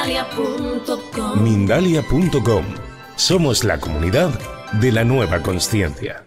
Mindalia.com. Mindalia.com. Somos la comunidad de la nueva consciencia.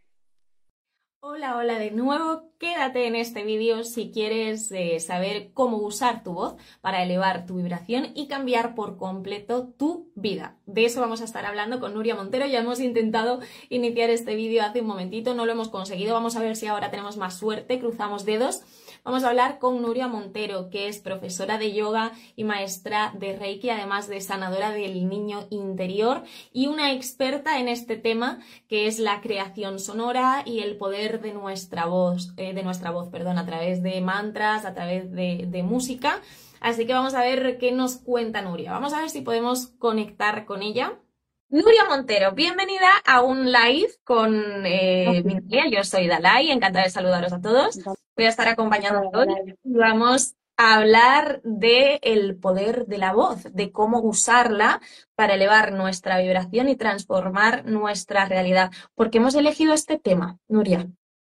Hola, hola de nuevo. Quédate en este vídeo si quieres saber cómo usar tu voz para elevar tu vibración y cambiar por completo tu vida. De eso vamos a estar hablando con Nuria Montero. Ya hemos intentado iniciar este vídeo hace un momentito, no lo hemos conseguido. Vamos a ver si ahora tenemos más suerte, cruzamos dedos. Vamos a hablar con Nuria Montero, que es profesora de yoga y maestra de Reiki, además de sanadora del niño interior y una experta en este tema que es la creación sonora y el poder de nuestra voz, a través de mantras, a través de música. Así que vamos a ver qué nos cuenta Nuria. Vamos a ver si podemos conectar con ella. Nuria Montero, bienvenida a un live con Mindalia. Yo soy Dalai, encantada de saludaros a todos. Voy a estar acompañando hoy y vamos a hablar del poder de la voz, de cómo usarla para elevar nuestra vibración y transformar nuestra realidad. ¿Por qué hemos elegido este tema, Nuria?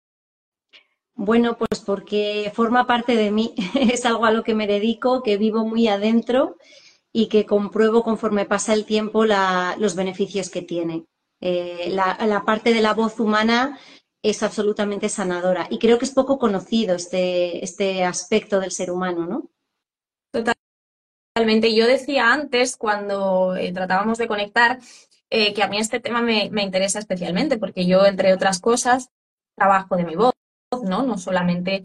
Bueno, pues porque forma parte de mí, es algo a lo que me dedico, que vivo muy adentro y que compruebo conforme pasa el tiempo los beneficios que tiene. La parte de la voz humana es absolutamente sanadora y creo que es poco conocido este aspecto del ser humano, ¿no? Totalmente. Yo decía antes, cuando tratábamos de conectar, que a mí este tema me interesa especialmente porque yo, entre otras cosas, trabajo de mi voz. No solamente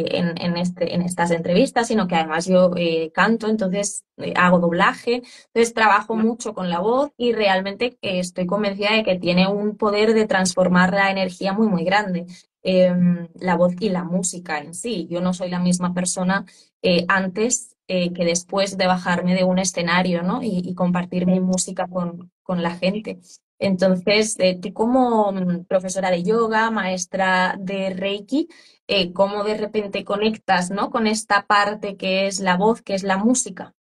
en estas entrevistas, sino que además yo canto, entonces hago doblaje, entonces trabajo mucho con la voz y realmente estoy convencida de que tiene un poder de transformar la energía muy, muy grande. La voz y la música en sí. Yo no soy la misma persona antes que después de bajarme de un escenario, ¿no? y compartir mi música con la gente. Entonces, tú como profesora de yoga, maestra de Reiki, ¿cómo de repente conectas, ¿no? con esta parte que es la voz, que es la música?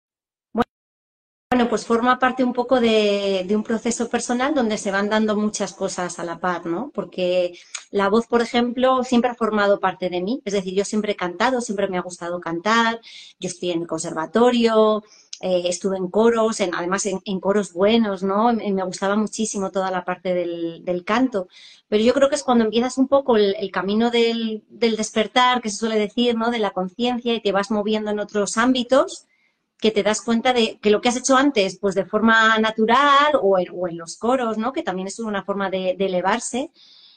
Bueno, pues forma parte un poco de un proceso personal donde se van dando muchas cosas a la par, ¿no? Porque la voz, por ejemplo, siempre ha formado parte de mí. Es decir, yo siempre he cantado, siempre me ha gustado cantar. Yo estoy en el conservatorio, estuve en coros, además en coros buenos, ¿no? Me gustaba muchísimo toda la parte del canto. Pero yo creo que es cuando empiezas un poco el camino del despertar, que se suele decir, ¿no? De la conciencia y te vas moviendo en otros ámbitos, que te das cuenta de que lo que has hecho antes, pues de forma natural o en los coros, ¿no? Que también es una forma de elevarse,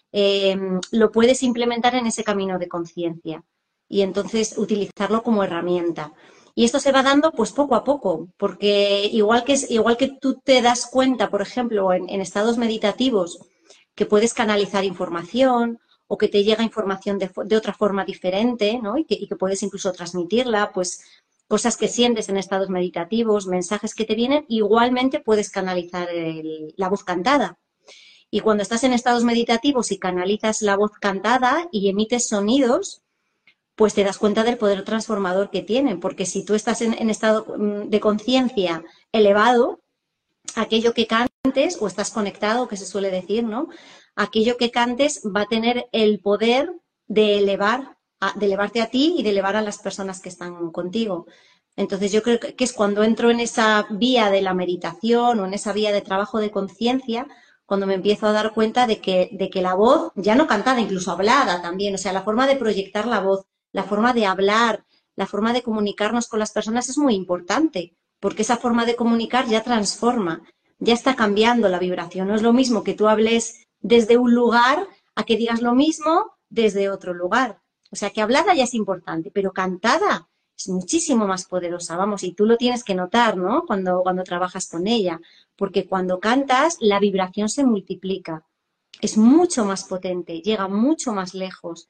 lo puedes implementar en ese camino de conciencia y entonces utilizarlo como herramienta. Y esto se va dando pues poco a poco, porque igual que tú te das cuenta, por ejemplo, en estados meditativos, que puedes canalizar información o que te llega información de otra forma diferente, ¿no? y que puedes incluso transmitirla, pues cosas que sientes en estados meditativos, mensajes que te vienen, igualmente puedes canalizar la voz cantada. Y cuando estás en estados meditativos y canalizas la voz cantada y emites sonidos, pues te das cuenta del poder transformador que tienen. Porque si tú estás en estado de conciencia elevado, aquello que cantes, o estás conectado, que se suele decir, ¿no? Aquello que cantes va a tener el poder de elevarte a ti y de elevar a las personas que están contigo. Entonces yo creo que es cuando entro en esa vía de la meditación o en esa vía de trabajo de conciencia, cuando me empiezo a dar cuenta de que la voz, ya no cantada, incluso hablada también, o sea, la forma de proyectar la voz, la forma de hablar, la forma de comunicarnos con las personas es muy importante, porque esa forma de comunicar ya transforma, ya está cambiando la vibración. No es lo mismo que tú hables desde un lugar a que digas lo mismo desde otro lugar. O sea, que hablada ya es importante, pero cantada es muchísimo más poderosa, vamos, y tú lo tienes que notar, ¿no? Cuando trabajas con ella, porque cuando cantas la vibración se multiplica, es mucho más potente, llega mucho más lejos,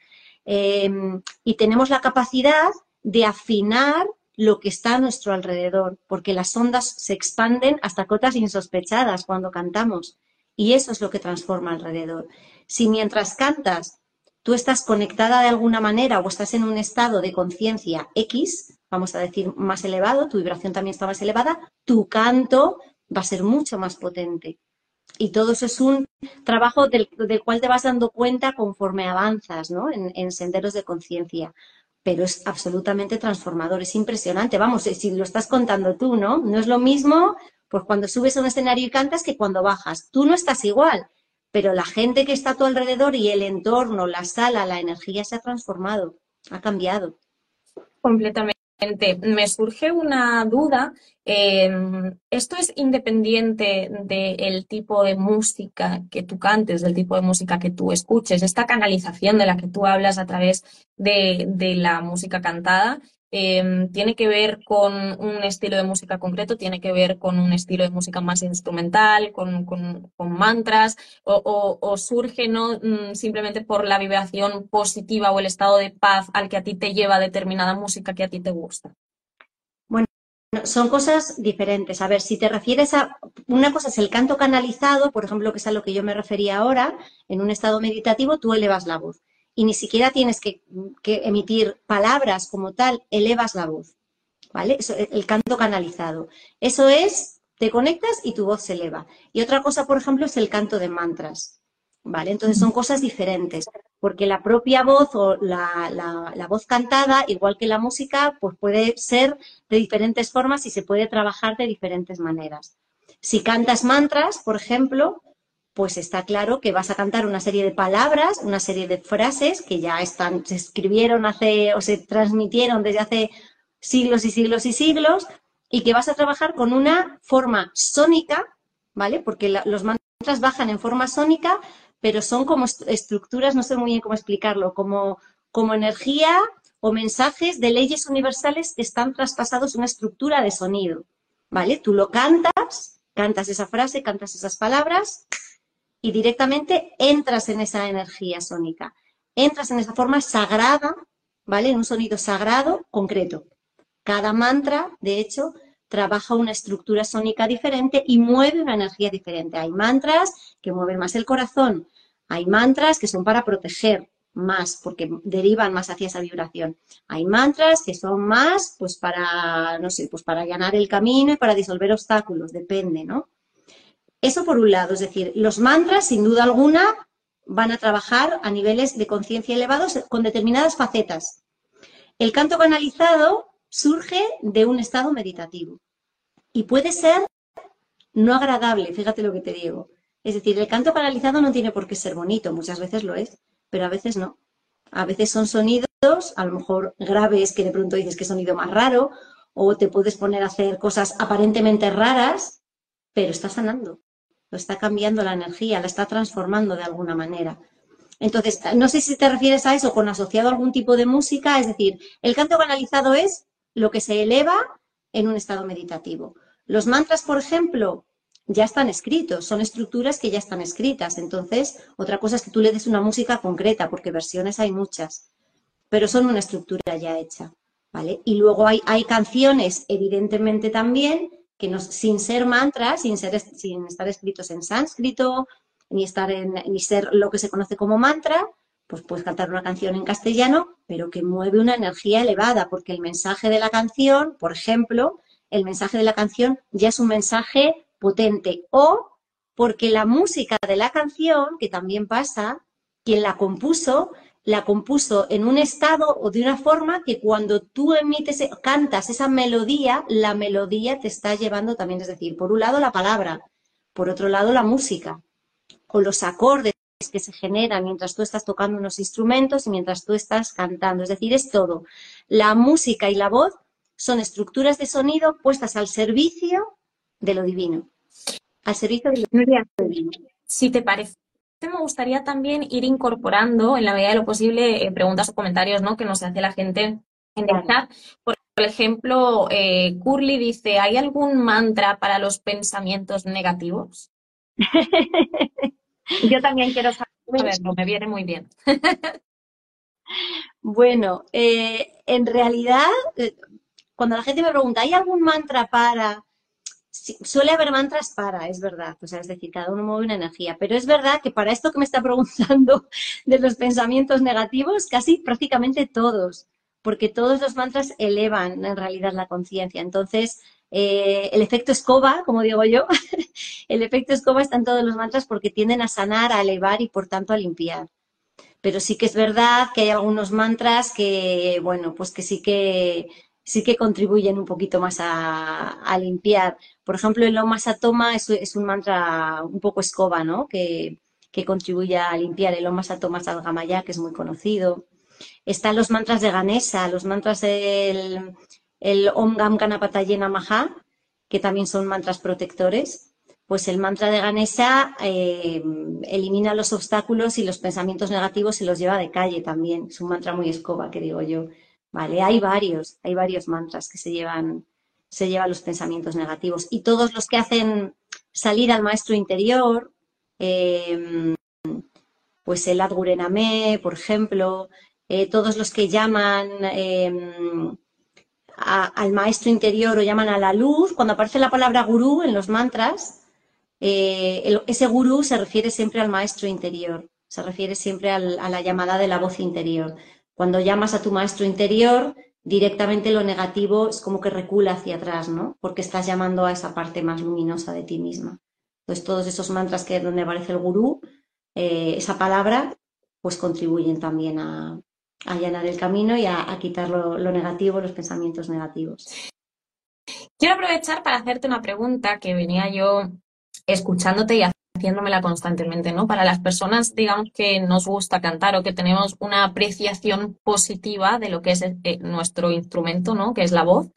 y tenemos la capacidad de afinar lo que está a nuestro alrededor, porque las ondas se expanden hasta cotas insospechadas cuando cantamos, y eso es lo que transforma alrededor. Si mientras cantas tú estás conectada de alguna manera o estás en un estado de conciencia X, vamos a decir más elevado, tu vibración también está más elevada, tu canto va a ser mucho más potente. Y todo eso es un trabajo del cual te vas dando cuenta conforme avanzas, ¿no? en senderos de conciencia. pero es absolutamente transformador, es impresionante. Vamos, si lo estás contando tú, ¿no? No es lo mismo, pues cuando subes a un escenario y cantas que cuando bajas. Tú no estás igual, pero la gente que está a tu alrededor y el entorno, la sala, la energía se ha transformado, ha cambiado. Completamente. Me surge una duda. ¿Esto es independiente del tipo de música que tú cantes, del tipo de música que tú escuches? Esta canalización de la que tú hablas a través de la música cantada, ¿tiene que ver con un estilo de música concreto? ¿Tiene que ver con un estilo de música más instrumental, con mantras? ¿O surge, ¿no? Simplemente por la vibración positiva o el estado de paz al que a ti te lleva determinada música que a ti te gusta? Bueno, son cosas diferentes. A ver, si te refieres a... Una cosa es el canto canalizado, por ejemplo, que es a lo que yo me refería ahora, en un estado meditativo tú elevas la voz y ni siquiera tienes que emitir palabras como tal, elevas la voz, ¿vale? Eso, el canto canalizado. Eso es, te conectas y tu voz se eleva. Y otra cosa, por ejemplo, es el canto de mantras, ¿vale? Entonces son cosas diferentes, porque la propia voz o la voz cantada, igual que la música, pues puede ser de diferentes formas y se puede trabajar de diferentes maneras. Si cantas mantras, por ejemplo, pues está claro que vas a cantar una serie de palabras, una serie de frases que ya están, se escribieron hace o se transmitieron desde hace siglos y siglos y siglos, y que vas a trabajar con una forma sónica, ¿vale? Porque los mantras bajan en forma sónica, pero son como estructuras, no sé muy bien cómo explicarlo, como energía o mensajes de leyes universales que están traspasados a una estructura de sonido, ¿vale? Tú lo cantas esa frase, cantas esas palabras y directamente entras en esa energía sónica, entras en esa forma sagrada, ¿vale? En un sonido sagrado concreto. Cada mantra, de hecho, trabaja una estructura sónica diferente y mueve una energía diferente. Hay mantras que mueven más el corazón, hay mantras que son para proteger más, porque derivan más hacia esa vibración. Hay mantras que son más, pues para, no sé, pues para allanar el camino y para disolver obstáculos, depende, ¿no? Eso por un lado, es decir, los mantras, sin duda alguna, van a trabajar a niveles de conciencia elevados con determinadas facetas. El canto canalizado surge de un estado meditativo y puede ser no agradable, fíjate lo que te digo. Es decir, el canto canalizado no tiene por qué ser bonito, muchas veces lo es, pero a veces no. A veces son sonidos, a lo mejor graves, que de pronto dices que sonido más raro, o te puedes poner a hacer cosas aparentemente raras, pero está sanando, lo está cambiando la energía, la está transformando de alguna manera. Entonces, no sé si te refieres a eso con asociado a algún tipo de música, es decir, el canto canalizado es lo que se eleva en un estado meditativo. Los mantras, por ejemplo, ya están escritos, son estructuras que ya están escritas. Entonces, otra cosa es que tú le des una música concreta, porque versiones hay muchas, pero son una estructura ya hecha, ¿vale? Y luego hay canciones, evidentemente también, que no, sin ser mantras, sin estar escritos en sánscrito, ni ser lo que se conoce como mantra, pues puedes cantar una canción en castellano, pero que mueve una energía elevada, porque el mensaje de la canción, por ejemplo, el mensaje de la canción ya es un mensaje potente, o porque la música de la canción, que también pasa, quien la compuso en un estado o de una forma que cuando tú cantas esa melodía, la melodía te está llevando también, es decir, por un lado la palabra, por otro lado la música, o los acordes que se generan mientras tú estás tocando unos instrumentos y mientras tú estás cantando. Es decir, es todo. La música y la voz son estructuras de sonido puestas al servicio de lo divino. Al servicio de Nuria, lo divino. si te parece, me gustaría también ir incorporando, en la medida de lo posible, preguntas o comentarios, ¿no?, que nos hace la gente en el chat. Por ejemplo, Curly dice, ¿hay algún mantra para los pensamientos negativos? Yo también quiero saberlo, me viene muy bien. Bueno, en realidad, cuando la gente me pregunta, ¿hay algún mantra para...? Sí, suele haber mantras para, es verdad, o sea, es decir, cada uno mueve una energía, pero es verdad que para esto que me está preguntando de los pensamientos negativos, casi prácticamente todos, porque todos los mantras elevan en realidad la conciencia. Entonces, el efecto escoba, como digo yo, el efecto escoba está en todos los mantras porque tienden a sanar, a elevar y por tanto a limpiar. Pero sí que es verdad que hay algunos mantras que, bueno, pues que sí que contribuyen un poquito más a limpiar. Por ejemplo, el Om Masatoma es un mantra un poco escoba, ¿no? Que contribuye a limpiar. El Om Masatoma Sadgamaya, que es muy conocido. Están los mantras de Ganesha, los mantras del el Om Gam Ganapataye Namaha, que también son mantras protectores. Pues el mantra de Ganesha elimina los obstáculos y los pensamientos negativos y los lleva de calle también. Es un mantra muy escoba, que digo yo. Vale, hay varios mantras que se llevan los pensamientos negativos. Y todos los que hacen salir al maestro interior, eh, pues el Adgurename, por ejemplo, todos los que llaman al maestro interior o llaman a la luz, cuando aparece la palabra gurú en los mantras, ese gurú se refiere siempre al maestro interior, se refiere siempre a la llamada de la voz interior. Cuando llamas a tu maestro interior, directamente lo negativo es como que recula hacia atrás, ¿no? Porque estás llamando a esa parte más luminosa de ti misma. Entonces, todos esos mantras que donde aparece el gurú, esa palabra, pues contribuyen también a allanar el camino y a quitar lo negativo, los pensamientos negativos. Quiero aprovechar para hacerte una pregunta que venía yo escuchándote y haciéndomela constantemente, ¿no? Para las personas, digamos, que nos gusta cantar o que tenemos una apreciación positiva de lo que es nuestro instrumento, ¿no? Que es la voz,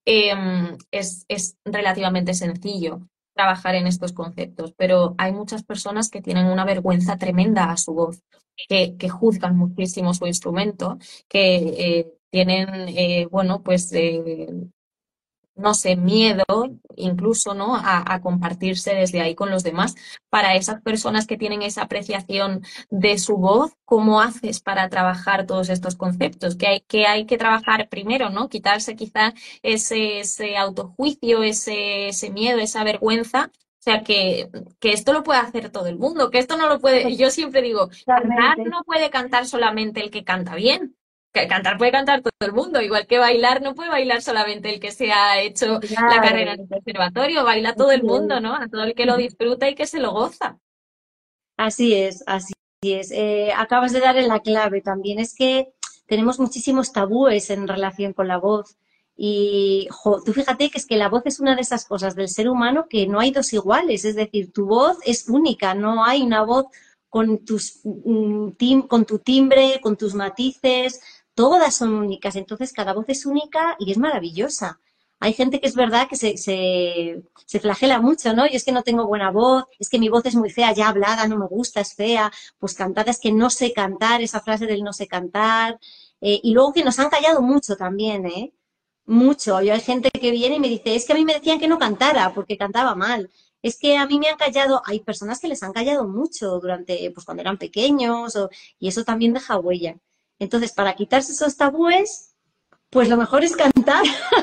es relativamente sencillo trabajar en estos conceptos, pero hay muchas personas que tienen una vergüenza tremenda a su voz, que juzgan muchísimo su instrumento, que tienen, bueno, pues no sé, miedo incluso, ¿no? A compartirse desde ahí con los demás. Para esas personas que tienen esa apreciación de su voz, ¿cómo haces para trabajar todos estos conceptos? Que hay que trabajar primero, ¿no? Quitarse quizá ese autojuicio, ese miedo, esa vergüenza. O sea, que esto lo puede hacer todo el mundo, que esto no lo puede. Yo siempre digo, cantar Totalmente. no puede cantar solamente el que canta bien. Que cantar puede cantar todo el mundo, igual que bailar no puede bailar solamente el que se ha hecho la carrera en Claro, el conservatorio, baila todo el así mundo, es. ¿no? A todo el que lo disfruta y que se lo goza. Así es, así es. Acabas de dar en la clave también. Es que tenemos muchísimos tabúes en relación con la voz. Y jo, tú fíjate que es que la voz es una de esas cosas del ser humano que no hay dos iguales. Es decir, tu voz es única, no hay una voz con con tu timbre, con tus matices, todas son únicas. Entonces, cada voz es única y es maravillosa. Hay gente que es verdad que se flagela mucho, ¿no? Yo es que no tengo buena voz, es que mi voz es muy fea, ya hablada, no me gusta, es fea, pues cantada es que no sé cantar, esa frase del no sé cantar. Y luego que nos han callado mucho también, ¿eh? Mucho. Yo hay gente que viene y me dice, es que a mí me decían que no cantara porque cantaba mal. Es que a mí me han callado, hay personas que les han callado mucho durante, pues cuando eran pequeños, y eso también deja huella. Entonces, para quitarse esos tabúes, pues lo mejor es cantar.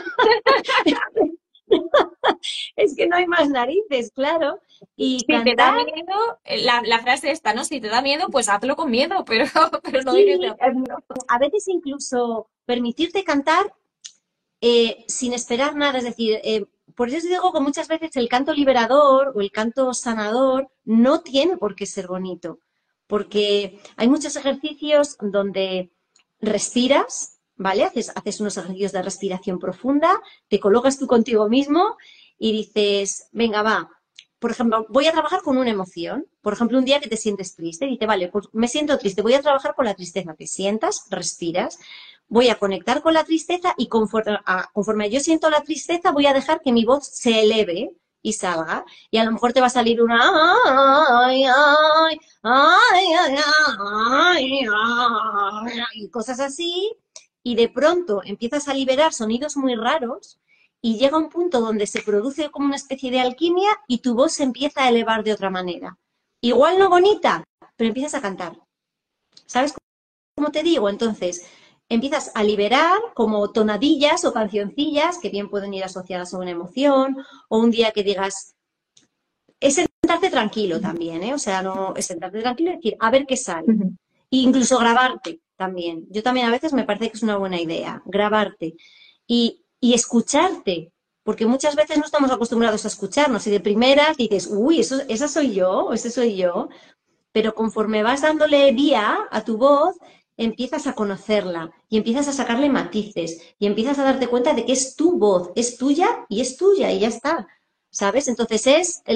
Es que no hay más narices, claro. Y Si te da cantar, miedo, la frase esta, ¿no? Si te da miedo, pues hazlo con miedo, pero, pero no dejes de sí, hacerlo. a veces incluso permitirte cantar sin esperar nada. Es decir, por eso digo que muchas veces el canto liberador o el canto sanador no tiene por qué ser bonito, porque hay muchos ejercicios donde respiras, ¿vale? Haces unos ejercicios de respiración profunda, te colocas tú contigo mismo y dices, venga, va. Por ejemplo, voy a trabajar con una emoción. Por ejemplo, un día que te sientes triste, dice, vale, pues me siento triste, voy a trabajar con la tristeza. Te sientas, respiras, voy a conectar con la tristeza y conforme yo siento la tristeza, voy a dejar que mi voz se eleve y salga. Y a lo mejor te va a salir una ay, ay, ay, ay, ay, ay, y cosas así. Y de pronto empiezas a liberar sonidos muy raros y llega un punto donde se produce como una especie de alquimia y tu voz se empieza a elevar de otra manera. Igual no bonita, pero empiezas a cantar. ¿Sabes cómo te digo? Entonces, empiezas a liberar como tonadillas o cancioncillas que bien pueden ir asociadas a una emoción o un día que digas, es sentarte tranquilo también, ¿eh? O sea, no es sentarte tranquilo y decir, a ver qué sale. E incluso grabarte también. Yo también a veces me parece que es una buena idea, grabarte y escucharte, porque muchas veces no estamos acostumbrados a escucharnos y de primeras dices, uy, esa soy yo, o ese soy yo, pero conforme vas dándole vía a tu voz, empiezas a conocerla y empiezas a sacarle matices y empiezas a darte cuenta de que es tu voz, es tuya y ya está. ¿Sabes? Entonces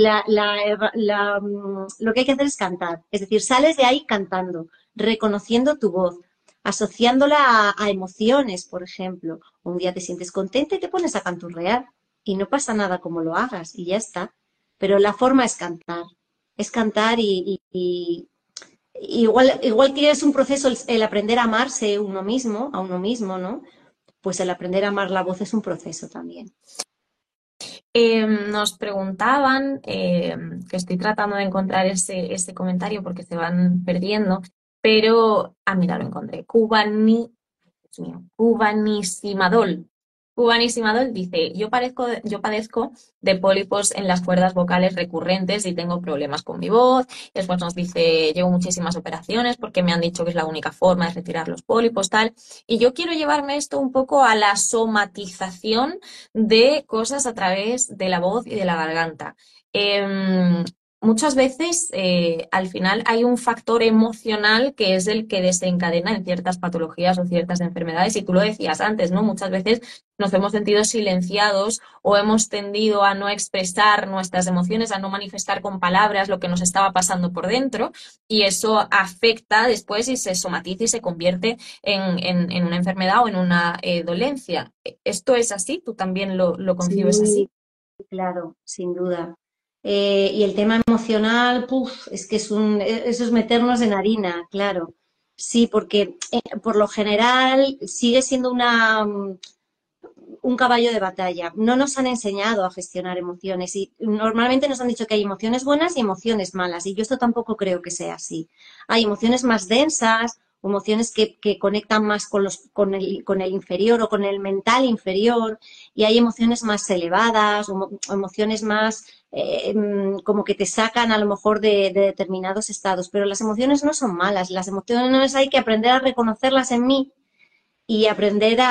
lo que hay que hacer es cantar. Es decir, sales de ahí cantando, reconociendo tu voz, asociándola a emociones, por ejemplo. Un día te sientes contenta y te pones a canturrear y no pasa nada como lo hagas y ya está. Pero la forma es cantar igual que es un proceso el aprender a amarse a uno mismo, ¿no? Pues el aprender a amar la voz es un proceso también. Nos preguntaban, que estoy tratando de encontrar ese comentario porque se van perdiendo, pero, mira, lo encontré. Dios mío, Cubanisimadol. Cubanisimadol dice, yo padezco de pólipos en las cuerdas vocales recurrentes y tengo problemas con mi voz. Después nos dice, llevo muchísimas operaciones porque me han dicho que es la única forma de retirar los pólipos, tal. Y yo quiero llevarme esto un poco a la somatización de cosas a través de la voz y de la garganta. Muchas veces, al final, hay un factor emocional que es el que desencadena en ciertas patologías o ciertas enfermedades. Y tú lo decías antes, ¿no? Muchas veces nos hemos sentido silenciados o hemos tendido a no expresar nuestras emociones, a no manifestar con palabras lo que nos estaba pasando por dentro. Y eso afecta después y se somatiza y se convierte en una enfermedad o en una dolencia. ¿Esto es así? ¿Tú también lo concibes Sí, así? claro, sin duda. Y el tema emocional, puf, es que eso es meternos en harina, claro. Sí, porque por lo general sigue siendo un caballo de batalla. No nos han enseñado a gestionar emociones y normalmente nos han dicho que hay emociones buenas y emociones malas y yo esto tampoco creo que sea así. Hay emociones más densas, emociones que conectan más con el inferior o con el mental inferior y hay emociones más elevadas, emociones más como que te sacan a lo mejor de determinados estados, pero las emociones no son malas, las emociones hay que aprender a reconocerlas en mí y aprender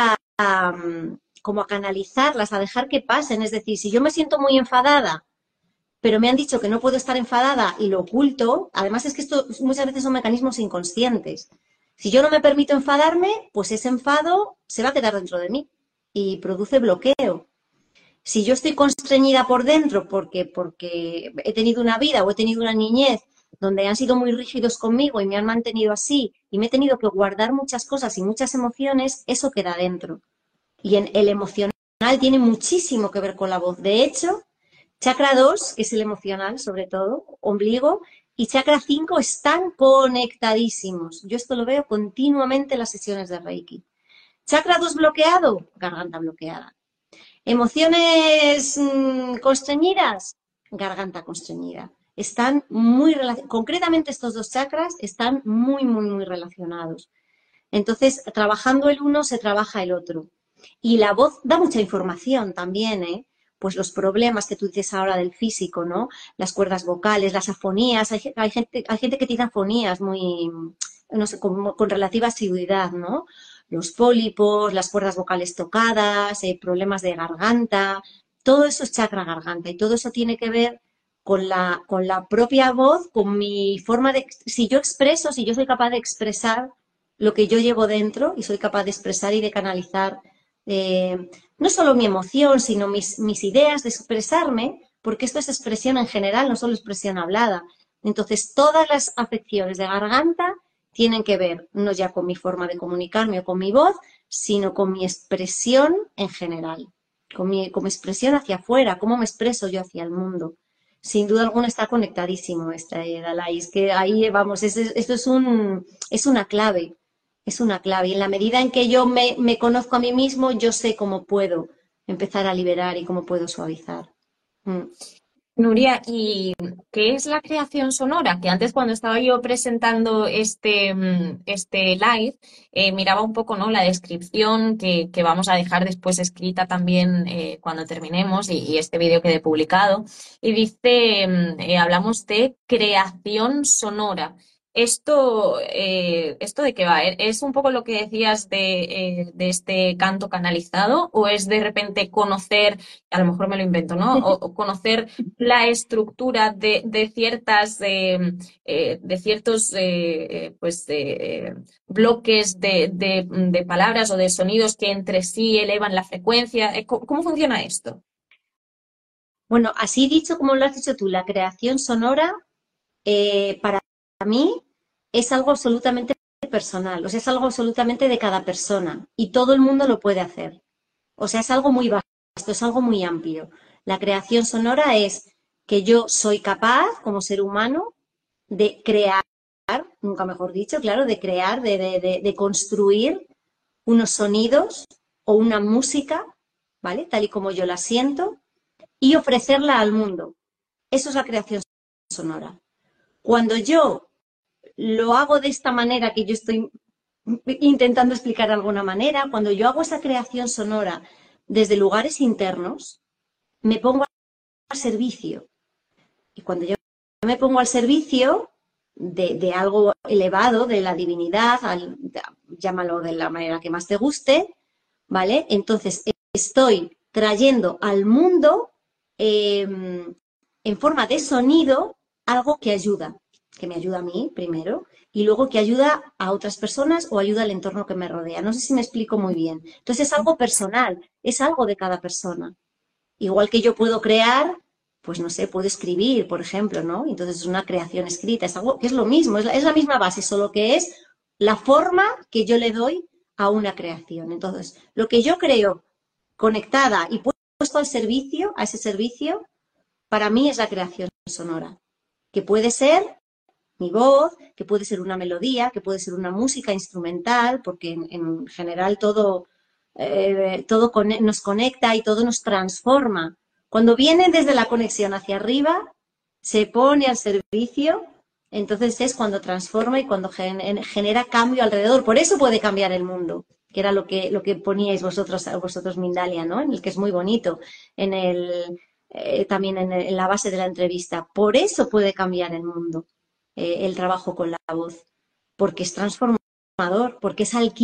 como a canalizarlas, a dejar que pasen. Es decir, si yo me siento muy enfadada, pero me han dicho que no puedo estar enfadada y lo oculto, además es que esto muchas veces son mecanismos inconscientes. Si yo no me permito enfadarme, pues ese enfado se va a quedar dentro de mí y produce bloqueo. Si yo estoy constreñida por dentro porque he tenido una vida o he tenido una niñez donde han sido muy rígidos conmigo y me han mantenido así y me he tenido que guardar muchas cosas y muchas emociones, eso queda dentro. Y en el emocional tiene muchísimo que ver con la voz. De hecho, chakra 2 que es el emocional sobre todo, ombligo, y chakra 5 están conectadísimos. Yo esto lo veo continuamente en las sesiones de Reiki. Chakra 2 bloqueado, garganta bloqueada. Emociones constreñidas, garganta constreñida. Están concretamente estos dos chakras están muy relacionados. Entonces, trabajando el uno, se trabaja el otro. Y la voz da mucha información también, ¿eh? Pues los problemas que tú dices ahora del físico, ¿no? Las cuerdas vocales, las afonías. Hay gente que tiene afonías muy, no sé, con relativa asiduidad, ¿no? Los pólipos, las cuerdas vocales tocadas, problemas de garganta. Todo eso es chakra garganta y todo eso tiene que ver con la propia voz, con mi forma de... Si yo expreso, si yo soy capaz de expresar lo que yo llevo dentro y soy capaz de expresar y de canalizar no solo mi emoción, sino mis ideas, de expresarme, porque esto es expresión en general, no solo expresión hablada. Entonces, todas las afecciones de garganta tienen que ver no ya con mi forma de comunicarme o con mi voz, sino con mi expresión en general, con mi expresión hacia afuera, cómo me expreso yo hacia el mundo. Sin duda alguna está conectadísimo esta Dalai. Es que ahí, vamos, esto es una clave. Es una clave. Y en la medida en que yo me conozco a mí mismo, yo sé cómo puedo empezar a liberar y cómo puedo suavizar. Mm. Nuria, ¿y qué es la creación sonora? Que antes cuando estaba yo presentando este live, miraba un poco, ¿no? La descripción que vamos a dejar después escrita también cuando terminemos y este vídeo quede publicado. Y dice, hablamos de creación sonora. ¿Esto de qué va? ¿Es un poco lo que decías de este canto canalizado o es de repente conocer, a lo mejor me lo invento, ¿no? O conocer la estructura de ciertas, de ciertos bloques de palabras o de sonidos que entre sí elevan la frecuencia? ¿Cómo funciona esto? Bueno, así dicho, como lo has dicho tú, la creación sonora para mí es algo absolutamente personal, o sea, es algo absolutamente de cada persona y todo el mundo lo puede hacer. O sea, es algo muy vasto, es algo muy amplio. La creación sonora es que yo soy capaz, como ser humano, de crear, nunca mejor dicho, claro, de crear, de construir unos sonidos o una música, ¿vale? Tal y como yo la siento, y ofrecerla al mundo. Eso es la creación sonora. Cuando yo lo hago de esta manera que yo estoy intentando explicar de alguna manera, cuando yo hago esa creación sonora desde lugares internos, me pongo al servicio. Y cuando yo me pongo al servicio de algo elevado, de la divinidad, llámalo de la manera que más te guste, ¿vale? Entonces estoy trayendo al mundo en forma de sonido algo que me ayuda a mí primero, y luego que ayuda a otras personas o ayuda al entorno que me rodea. No sé si me explico muy bien. Entonces es algo personal, es algo de cada persona. Igual que yo puedo crear, pues no sé, puedo escribir, por ejemplo, ¿no? Entonces es una creación escrita, es algo que es lo mismo, es la misma base, solo que es la forma que yo le doy a una creación. Entonces, lo que yo creo conectada y puesto al servicio, a ese servicio, para mí es la creación sonora, que puede ser mi voz, que puede ser una melodía, que puede ser una música instrumental, porque en general todo nos conecta y todo nos transforma. Cuando viene desde la conexión hacia arriba, se pone al servicio, entonces es cuando transforma y cuando genera cambio alrededor. Por eso puede cambiar el mundo, que era lo que poníais vosotros Mindalia, ¿no? En el que es muy bonito, también en la base de la entrevista. Por eso puede cambiar el mundo, el trabajo con la voz, porque es transformador, porque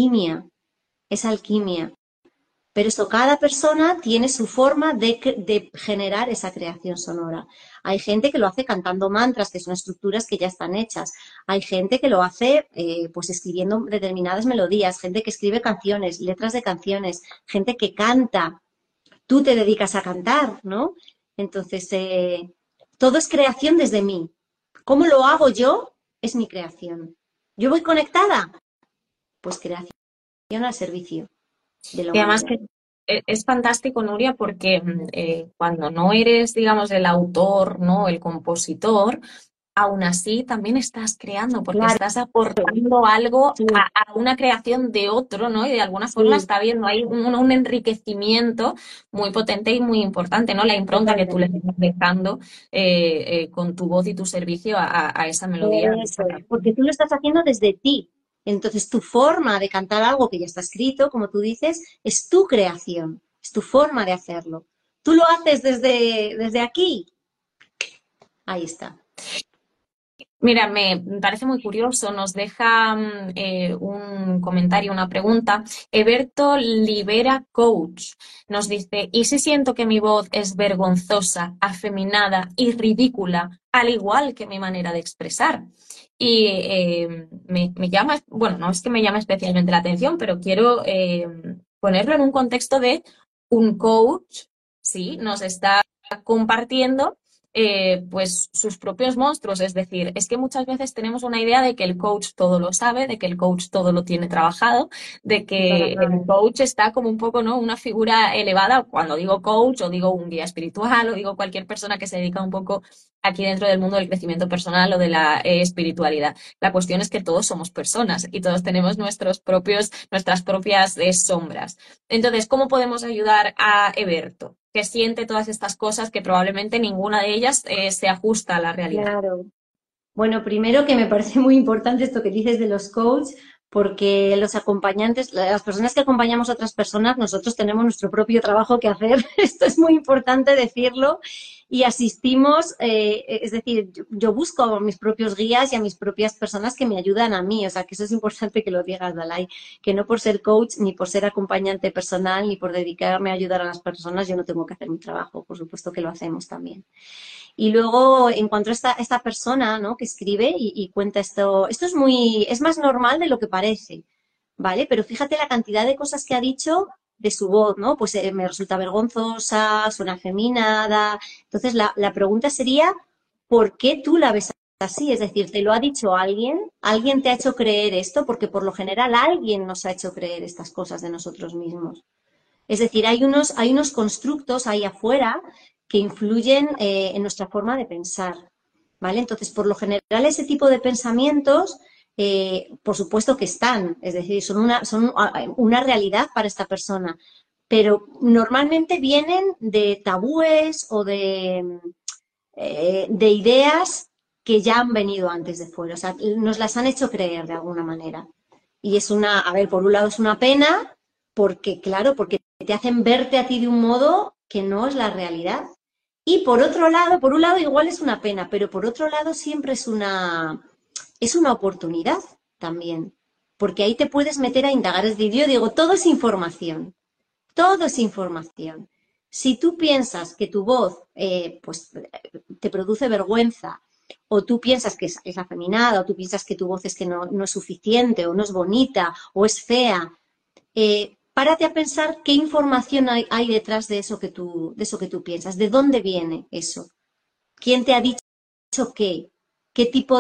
es alquimia. Pero eso, cada persona tiene su forma de generar esa creación sonora. Hay gente que lo hace cantando mantras, que son estructuras que ya están hechas. Hay gente que lo hace pues escribiendo determinadas melodías, gente que escribe canciones, letras de canciones, gente que canta. Tú te dedicas a cantar, ¿no? Entonces, todo es creación desde mí. ¿Cómo lo hago yo? Es mi creación. ¿Yo voy conectada? Pues creación al servicio de la Y además humanidad. que es fantástico, Nuria, porque cuando no eres, digamos, el autor, ¿no? El compositor, aún así también estás creando, porque Claro, estás aportando algo sí, a una creación de otro, ¿no? Y de alguna forma sí, está habiendo ahí un enriquecimiento muy potente y muy importante, ¿no? La impronta que tú le totalmente. estás dejando con tu voz y tu servicio a esa melodía, a esa Eso es, canción. porque tú lo estás haciendo desde ti. Entonces, tu forma de cantar algo que ya está escrito, como tú dices, es tu creación, es tu forma de hacerlo. Tú lo haces desde aquí. Ahí está. Mira, me parece muy curioso, nos deja un comentario, una pregunta. Eberto Libera Coach nos dice, ¿y si siento que mi voz es vergonzosa, afeminada y ridícula, al igual que mi manera de expresar? Y me llama, bueno, no es que me llame especialmente la atención, pero quiero ponerlo en un contexto de un coach, sí, nos está compartiendo pues sus propios monstruos. Es decir, es que muchas veces tenemos una idea de que el coach todo lo sabe, de que el coach todo lo tiene trabajado, de Y para que nada. el coach está como un poco, ¿no? Una figura elevada. Cuando digo coach o digo un guía espiritual o digo cualquier persona que se dedica un poco aquí dentro del mundo del crecimiento personal o de la espiritualidad. La cuestión es que todos somos personas y todos tenemos nuestras propias sombras. Entonces, ¿cómo podemos ayudar a Eberto, que siente todas estas cosas que probablemente ninguna de ellas se ajusta a la realidad? Claro. Bueno, primero que me parece muy importante esto que dices de los coaches, porque los acompañantes, las personas que acompañamos a otras personas, nosotros tenemos nuestro propio trabajo que hacer. Esto es muy importante decirlo. y asistimos, es decir, yo busco a mis propios guías y a mis propias personas que me ayudan a mí, o sea, que eso es importante que lo digas, Dalai, que no por ser coach, ni por ser acompañante personal, ni por dedicarme a ayudar a las personas, yo no tengo que hacer mi trabajo, por supuesto que lo hacemos también. Y luego, en cuanto a esta persona, ¿no?, que escribe y cuenta esto es más normal de lo que parece, ¿vale? Pero fíjate la cantidad de cosas que ha dicho de su voz, ¿no? Pues me resulta vergonzosa, suena afeminada. Entonces, la pregunta sería, ¿por qué tú la ves así? Es decir, ¿te lo ha dicho alguien? ¿Alguien te ha hecho creer esto? Porque por lo general alguien nos ha hecho creer estas cosas de nosotros mismos. Es decir, hay unos constructos ahí afuera que influyen en nuestra forma de pensar, ¿vale? Entonces, por lo general, ese tipo de pensamientos, por supuesto que están, es decir, son una realidad para esta persona, pero normalmente vienen de tabúes o de ideas que ya han venido antes de fuera, o sea, nos las han hecho creer de alguna manera. Y a ver, por un lado es una pena, porque, claro, porque te hacen verte a ti de un modo que no es la realidad. Y por un lado igual es una pena, pero por otro lado siempre es una oportunidad también, porque ahí te puedes meter a indagar. Es decir, yo digo, todo es información, todo es información. Si tú piensas que tu voz pues, te produce vergüenza, o tú piensas que es afeminada, o tú piensas que tu voz es que no es suficiente, o no es bonita, o es fea, párate a pensar qué información hay detrás de eso que tú piensas, de dónde viene eso, quién te ha dicho qué, qué tipo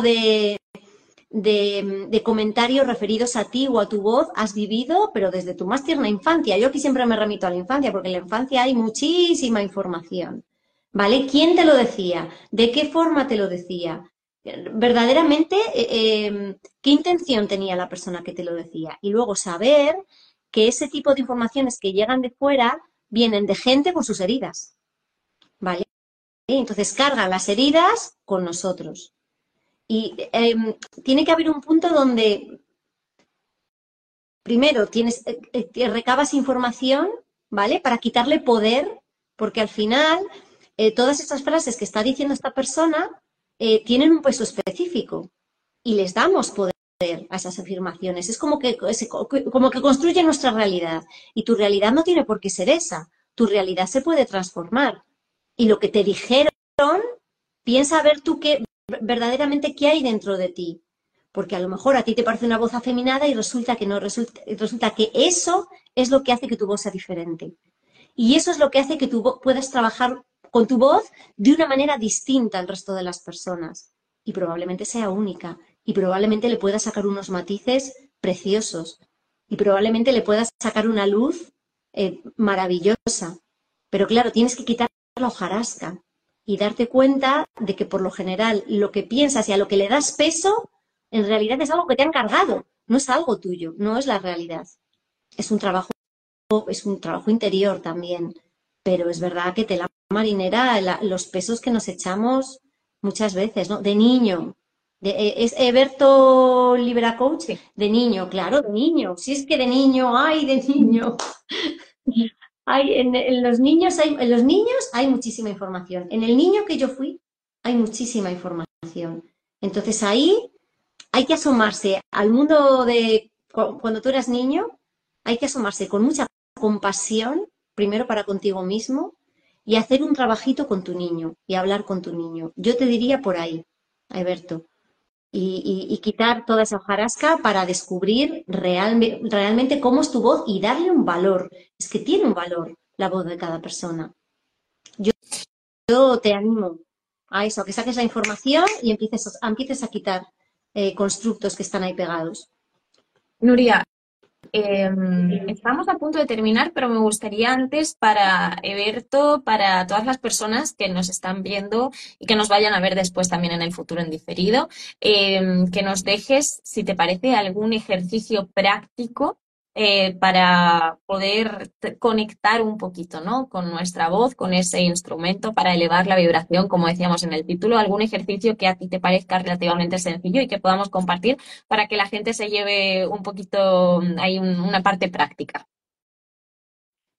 de comentarios referidos a ti o a tu voz has vivido, pero desde tu más tierna infancia. Yo aquí siempre me remito a la infancia, porque en la infancia hay muchísima información, ¿vale? ¿Quién te lo decía? ¿De qué forma te lo decía? Verdaderamente, ¿qué intención tenía la persona que te lo decía? Y luego saber que ese tipo de informaciones que llegan de fuera vienen de gente con sus heridas, ¿vale? Entonces cargan las heridas con nosotros. Y tiene que haber un punto donde, primero, recabas información, ¿vale? Para quitarle poder, porque al final todas estas frases que está diciendo esta persona tienen un peso específico y les damos poder a esas afirmaciones. Es como que construye nuestra realidad y tu realidad no tiene por qué ser esa. Tu realidad se puede transformar. Y lo que te dijeron, piensa a ver tú verdaderamente qué hay dentro de ti. Porque a lo mejor a ti te parece una voz afeminada y resulta que no, resulta que eso es lo que hace que tu voz sea diferente. Y eso es lo que hace que tú puedas trabajar con tu voz de una manera distinta al resto de las personas. Y probablemente sea única. Y probablemente le puedas sacar unos matices preciosos. Y probablemente le puedas sacar una luz maravillosa. Pero claro, tienes que quitar la hojarasca y darte cuenta de que por lo general lo que piensas y a lo que le das peso, en realidad es algo que te han cargado, no es algo tuyo, no es la realidad. Es un trabajo interior también, pero es verdad que te la marinera, los pesos que nos echamos muchas veces, ¿no? De niño. ¿Es Eberto Libera Coach? Sí. De niño, claro, de niño. Si es que de niño, ¡ay, de niño! En los niños hay muchísima información. En el niño que yo fui hay muchísima información. Entonces ahí hay que asomarse al mundo de cuando tú eras niño, hay que asomarse con mucha compasión, primero para contigo mismo, y hacer un trabajito con tu niño y hablar con tu niño. Yo te diría por ahí, Alberto, y quitar toda esa hojarasca para descubrir realmente cómo es tu voz y darle un valor. Es que tiene un valor la voz de cada persona. Yo te animo a eso, a que saques la información y empieces a quitar constructos que están ahí pegados. Nuria, estamos a punto de terminar, pero me gustaría antes para Eberto, para todas las personas que nos están viendo y que nos vayan a ver después también en el futuro en diferido, que nos dejes, si te parece, algún ejercicio práctico para poder conectar un poquito, ¿no?, con nuestra voz, con ese instrumento para elevar la vibración, como decíamos en el título, algún ejercicio que a ti te parezca relativamente sencillo y que podamos compartir para que la gente se lleve un poquito, hay una parte práctica.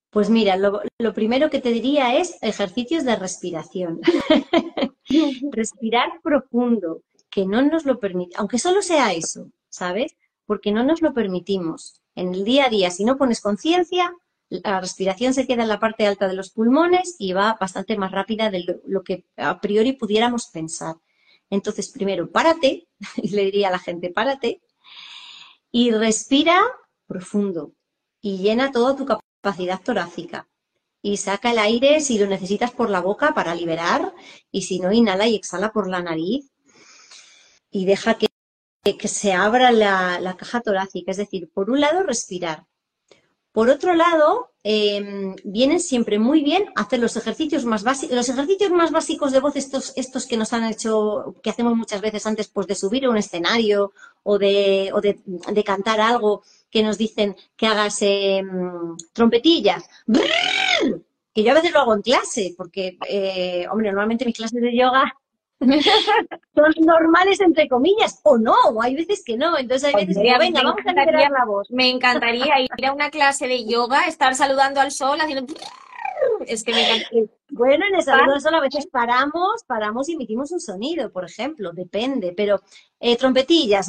Pues mira, lo primero que te diría es ejercicios de respiración. Respirar profundo, que no nos lo permite, aunque solo sea eso, ¿sabes? Porque no nos lo permitimos. En el día a día, si no pones conciencia, la respiración se queda en la parte alta de los pulmones y va bastante más rápida de lo que a priori pudiéramos pensar. Entonces, primero, párate, y le diría a la gente, párate, y respira profundo y llena toda tu capacidad torácica y saca el aire si lo necesitas por la boca para liberar y si no, inhala y exhala por la nariz y deja que se abra la caja torácica. Es decir, por un lado, respirar. Por otro lado, vienen siempre muy bien hacer los ejercicios más básicos. Los ejercicios más básicos de voz, estos que nos han hecho, que hacemos muchas veces antes pues, de subir a un escenario o de cantar algo, que nos dicen que hagas trompetillas. Que yo a veces lo hago en clase, porque, hombre, normalmente mis clases de yoga son normales, entre comillas, o no, o hay veces que no. Entonces hay veces que Oye, digo, a mí venga, vamos a liberar la voz. me encantaría ir a una clase de yoga, estar saludando al sol, haciendo... Es que me encanta. Bueno, en el saludo solo a veces paramos y emitimos un sonido, por ejemplo, depende, pero trompetillas,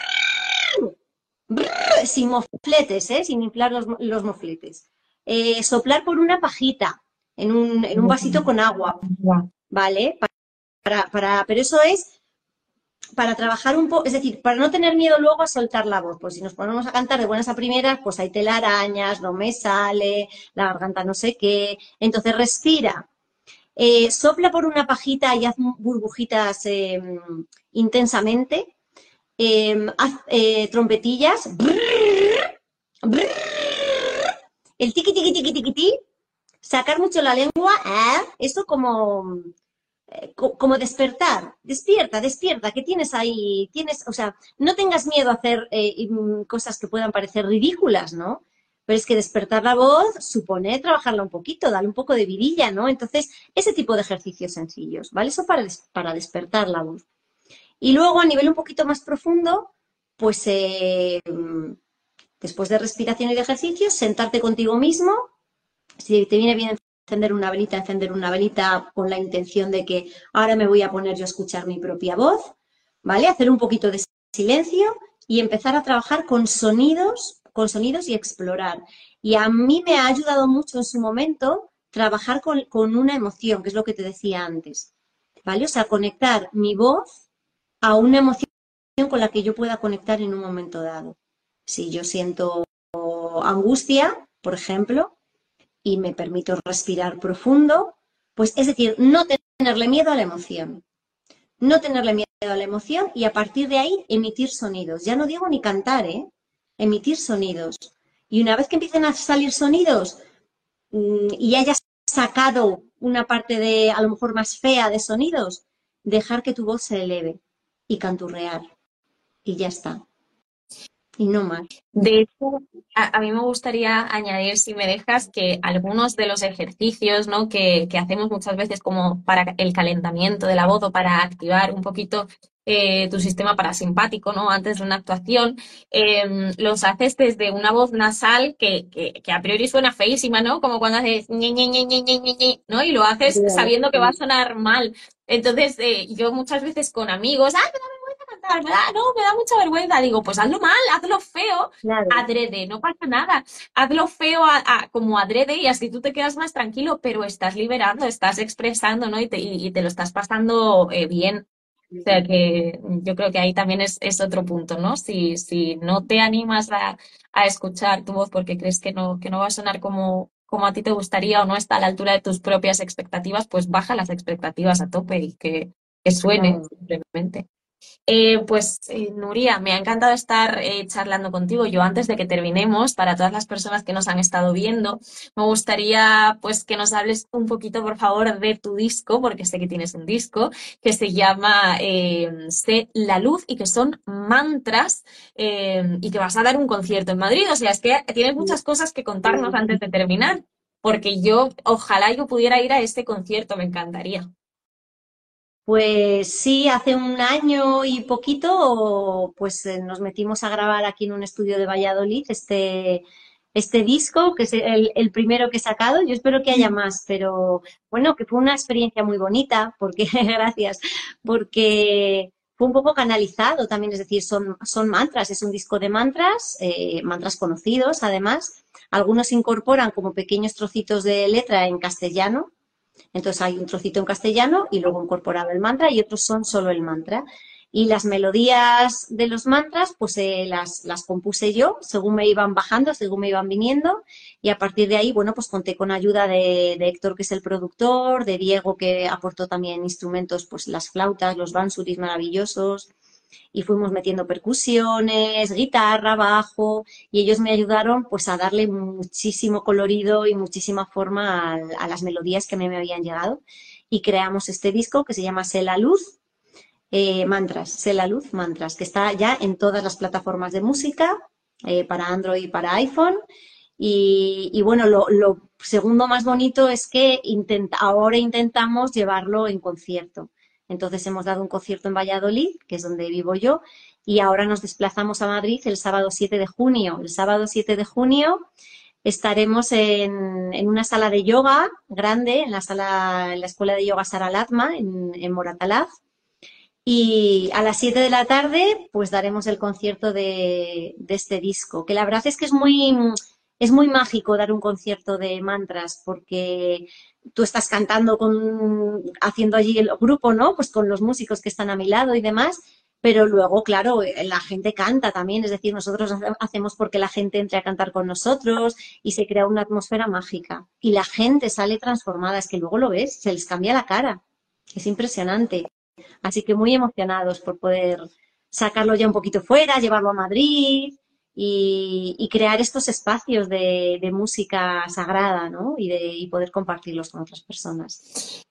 sin mofletes, sin inflar los mofletes. Soplar por una pajita en un vasito con agua, ¿vale? Pero eso es para trabajar un poco, es decir, para no tener miedo luego a soltar la voz, pues si nos ponemos a cantar de buenas a primeras, pues hay telarañas, no me sale, la garganta no sé qué, entonces respira, sopla por una pajita y haz burbujitas intensamente, haz trompetillas, el tiqui tiqui tiqui tiqui ti, sacar mucho la lengua, esto como despertar, despierta, ¿qué tienes ahí? O sea, no tengas miedo a hacer cosas que puedan parecer ridículas, ¿no? Pero es que despertar la voz supone trabajarla un poquito, darle un poco de vidilla, ¿no? Entonces, ese tipo de ejercicios sencillos, ¿vale? Eso para despertar la voz. Y luego, a nivel un poquito más profundo, pues después de respiración y de ejercicios, sentarte contigo mismo. Si te viene bien encender una velita con la intención de que ahora me voy a poner yo a escuchar mi propia voz, ¿vale? Hacer un poquito de silencio y empezar a trabajar con sonidos y explorar. Y a mí me ha ayudado mucho en su momento trabajar con una emoción, que es lo que te decía antes, ¿vale? O sea, conectar mi voz a una emoción con la que yo pueda conectar en un momento dado. Si yo siento angustia, por ejemplo, y me permito respirar profundo, pues es decir, no tenerle miedo a la emoción, no tenerle miedo a la emoción y a partir de ahí emitir sonidos. Ya no digo ni cantar, emitir sonidos. Y una vez que empiecen a salir sonidos y hayas sacado una parte de, a lo mejor más fea de sonidos, dejar que tu voz se eleve y canturrear. Y ya está. Y no más. De hecho, a mí me gustaría añadir, si me dejas, que algunos de los ejercicios, ¿no? que hacemos muchas veces como para el calentamiento de la voz o para activar un poquito tu sistema parasimpático, ¿no? Antes de una actuación, los haces desde una voz nasal que a priori suena feísima, ¿no? Como cuando haces ñe, ñe, ñe, ñe, ñe, ñe, ñe, ¿no? Y lo haces sabiendo que va a sonar mal. Entonces, yo muchas veces con amigos, ¡ah, cantar! Me da mucha vergüenza. Digo, pues hazlo mal, hazlo feo, Claro. adrede, no pasa nada. Hazlo feo como adrede y así tú te quedas más tranquilo, pero estás liberando, estás expresando, ¿no? Y te lo estás pasando bien. O sea que yo creo que ahí también es otro punto, ¿no? Si no te animas a escuchar tu voz porque crees que no va a sonar como a ti te gustaría o no está a la altura de tus propias expectativas, pues baja las expectativas a tope y que suene Claro. simplemente. Nuria, me ha encantado estar charlando contigo. Yo antes de que terminemos, para todas las personas que nos han estado viendo, me gustaría pues que nos hables un poquito, por favor, de tu disco, porque sé que tienes un disco que se llama Sé la luz y que son mantras y que vas a dar un concierto en Madrid. O sea, es que tienes muchas cosas que contarnos antes de terminar, porque ojalá yo pudiera ir a este concierto, me encantaría. Pues sí, hace un año y poquito, pues nos metimos a grabar aquí en un estudio de Valladolid este disco, que es el primero que he sacado. Yo espero que haya más, pero bueno, que fue una experiencia muy bonita, porque, gracias, porque fue un poco canalizado también, es decir, son mantras, es un disco de mantras, mantras conocidos además. Algunos incorporan como pequeños trocitos de letra en castellano, entonces hay un trocito en castellano y luego incorporado el mantra y otros son solo el mantra. Y las melodías de los mantras, pues las compuse yo según me iban bajando, según me iban viniendo. Y a partir de ahí, bueno, pues conté con ayuda de Héctor, que es el productor, de Diego, que aportó también instrumentos, pues las flautas, los bansuris maravillosos. Y fuimos metiendo percusiones, guitarra, bajo, y ellos me ayudaron pues a darle muchísimo colorido y muchísima forma a las melodías que a mí me habían llegado. Y creamos este disco que se llama Sé la Luz, Mantras, Sé la Luz, Mantras, que está ya en todas las plataformas de música, para Android y para iPhone. Y bueno, lo segundo más bonito es que ahora intentamos llevarlo en concierto. Entonces hemos dado un concierto en Valladolid, que es donde vivo yo, y ahora nos desplazamos a Madrid el sábado 7 de junio. El sábado 7 de junio estaremos en una sala de yoga grande, en la Escuela de Yoga Sara Latma, en Moratalaz. Y a las 7 de la tarde, pues daremos el concierto de este disco, que la verdad es que es muy mágico dar un concierto de mantras, porque tú estás cantando haciendo allí el grupo, ¿no? Pues con los músicos que están a mi lado y demás, pero luego, claro, la gente canta también, es decir, nosotros hacemos porque la gente entre a cantar con nosotros y se crea una atmósfera mágica. Y la gente sale transformada, es que luego lo ves, se les cambia la cara, es impresionante. Así que muy emocionados por poder sacarlo ya un poquito fuera, llevarlo a Madrid y crear estos espacios de música sagrada, ¿no? Y poder compartirlos con otras personas.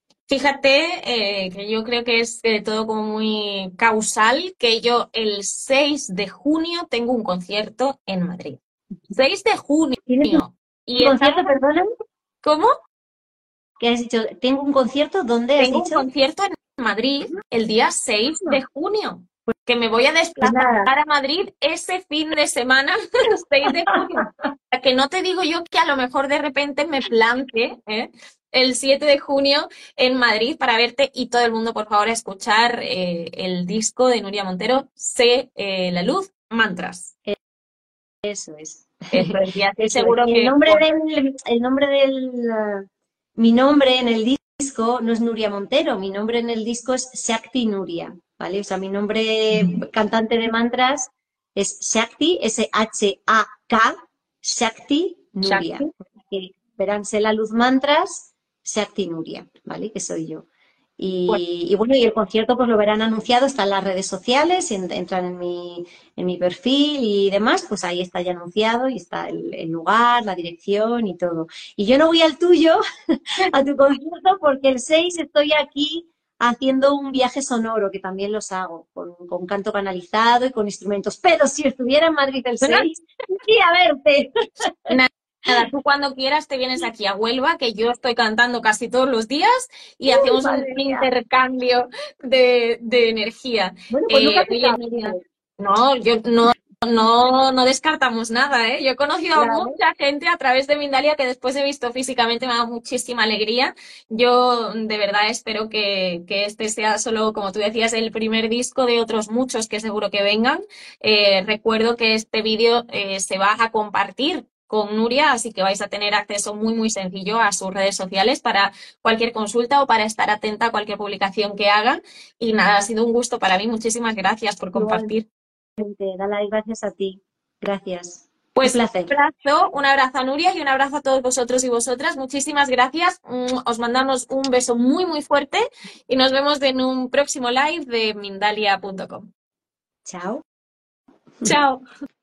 Fíjate que yo creo que es todo como muy causal, que yo el 6 de junio tengo un concierto en Madrid. 6 de ¿Tienes un junio. Y concierto, perdona? ¿Cómo? ¿Qué has dicho? ¿Tengo un concierto? ¿Dónde has Tengo un dicho? concierto en Madrid el día 6 de junio, que me voy a Pues desplazar nada, a Madrid ese fin de semana, el 6 de junio. O sea, que no te digo yo que a lo mejor de repente me plante el 7 de junio en Madrid para verte y todo el mundo, por favor, a escuchar el disco de Nuria Montero, Sé la Luz, Mantras. eso es. Eso es, y así Eso es. seguro Y que... mi nombre en el disco no es Nuria Montero, mi nombre en el disco es Shakti Nuria, ¿vale? O sea, mi nombre cantante de mantras es Shakti, S-H-A-K, Shakti Nuria. Shakti. Que verán, Sé la Luz Mantras, Shakti Nuria, ¿vale? Que soy yo. Y bueno, y el concierto pues lo verán anunciado, está en las redes sociales, si entran en mi perfil y demás, pues ahí está ya anunciado y está el lugar, la dirección y todo. Y yo no voy al tuyo, a tu concierto, porque el 6 estoy aquí haciendo un viaje sonoro, que también los hago, con canto canalizado y con instrumentos. Pero si estuviera en Madrid el 6, iría a verte. Nada, tú cuando quieras te vienes aquí a Huelva, que yo estoy cantando casi todos los días y hacemos un Madre mía. intercambio de energía. Bueno, pues nunca se Oye, sabe. Nuria, no, no descartamos nada, ¿eh? Yo he conocido a Claro. mucha gente a través de Mindalia que después he visto físicamente, me ha dado muchísima alegría. Yo de verdad espero que este sea solo, como tú decías, el primer disco de otros muchos que seguro que vengan. Recuerdo que este vídeo se va a compartir con Nuria, así que vais a tener acceso muy sencillo a sus redes sociales para cualquier consulta o para estar atenta a cualquier publicación que hagan. Y nada, ha sido un gusto para mí. Muchísimas gracias por compartir. Igualmente, dale las gracias a ti. Gracias. Un Pues placer. un abrazo a Nuria y un abrazo a todos vosotros y vosotras. Muchísimas gracias. Os mandamos un beso muy fuerte y nos vemos en un próximo live de Mindalia.com. Chao. Chao.